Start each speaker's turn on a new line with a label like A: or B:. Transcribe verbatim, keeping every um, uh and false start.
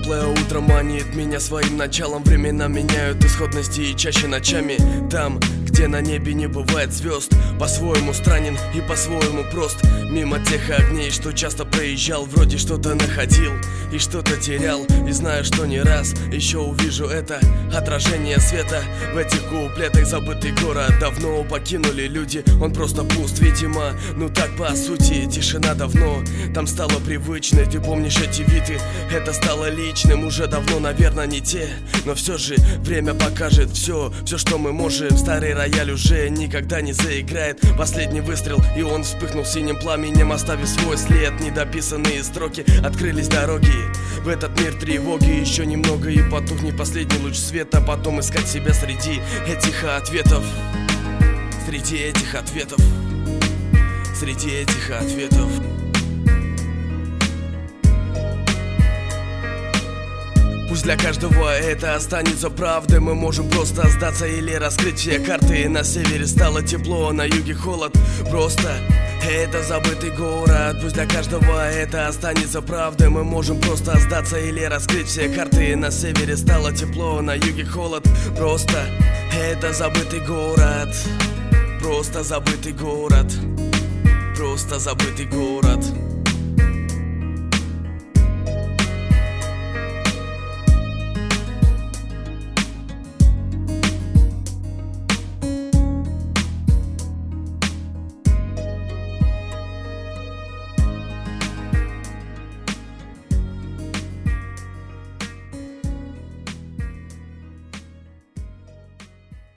A: теплое утро манит меня своим началом. Времена меняют исходности и чаще ночами. Там, где на небе не бывает звезд, по-своему странен и по-своему прост. Мимо тех огней, что часто проезжал, вроде что-то находил и что-то терял. И знаю, что не раз еще увижу это отражение света в этих куплетах. Забытый город давно покинули люди, он просто пуст, видимо. Ну так по сути, тишина давно там стала привычной. Ты помнишь эти виды, это стало личным. Уже давно, наверное, не те, но все же время покажет все, все, что мы можем. Старый рояль уже никогда не заиграет последний выстрел, и он вспыхнул синим пламенем, оставив свой след. Недописанные строки, открылись дороги в этот мир тревоги. Еще немного и потухнет последний луч света, потом искать себя среди этих ответов. Среди этих ответов. Среди этих ответов. Пусть для каждого это останется правдой. Мы можем просто сдаться или раскрыть все карты. На севере стало тепло, на юге холод. Просто это забытый город. Пусть для каждого это останется правдой. Мы можем просто сдаться или раскрыть все карты. На севере стало тепло, на юге холод. Просто это забытый город. Просто забытый город. Просто забытый город.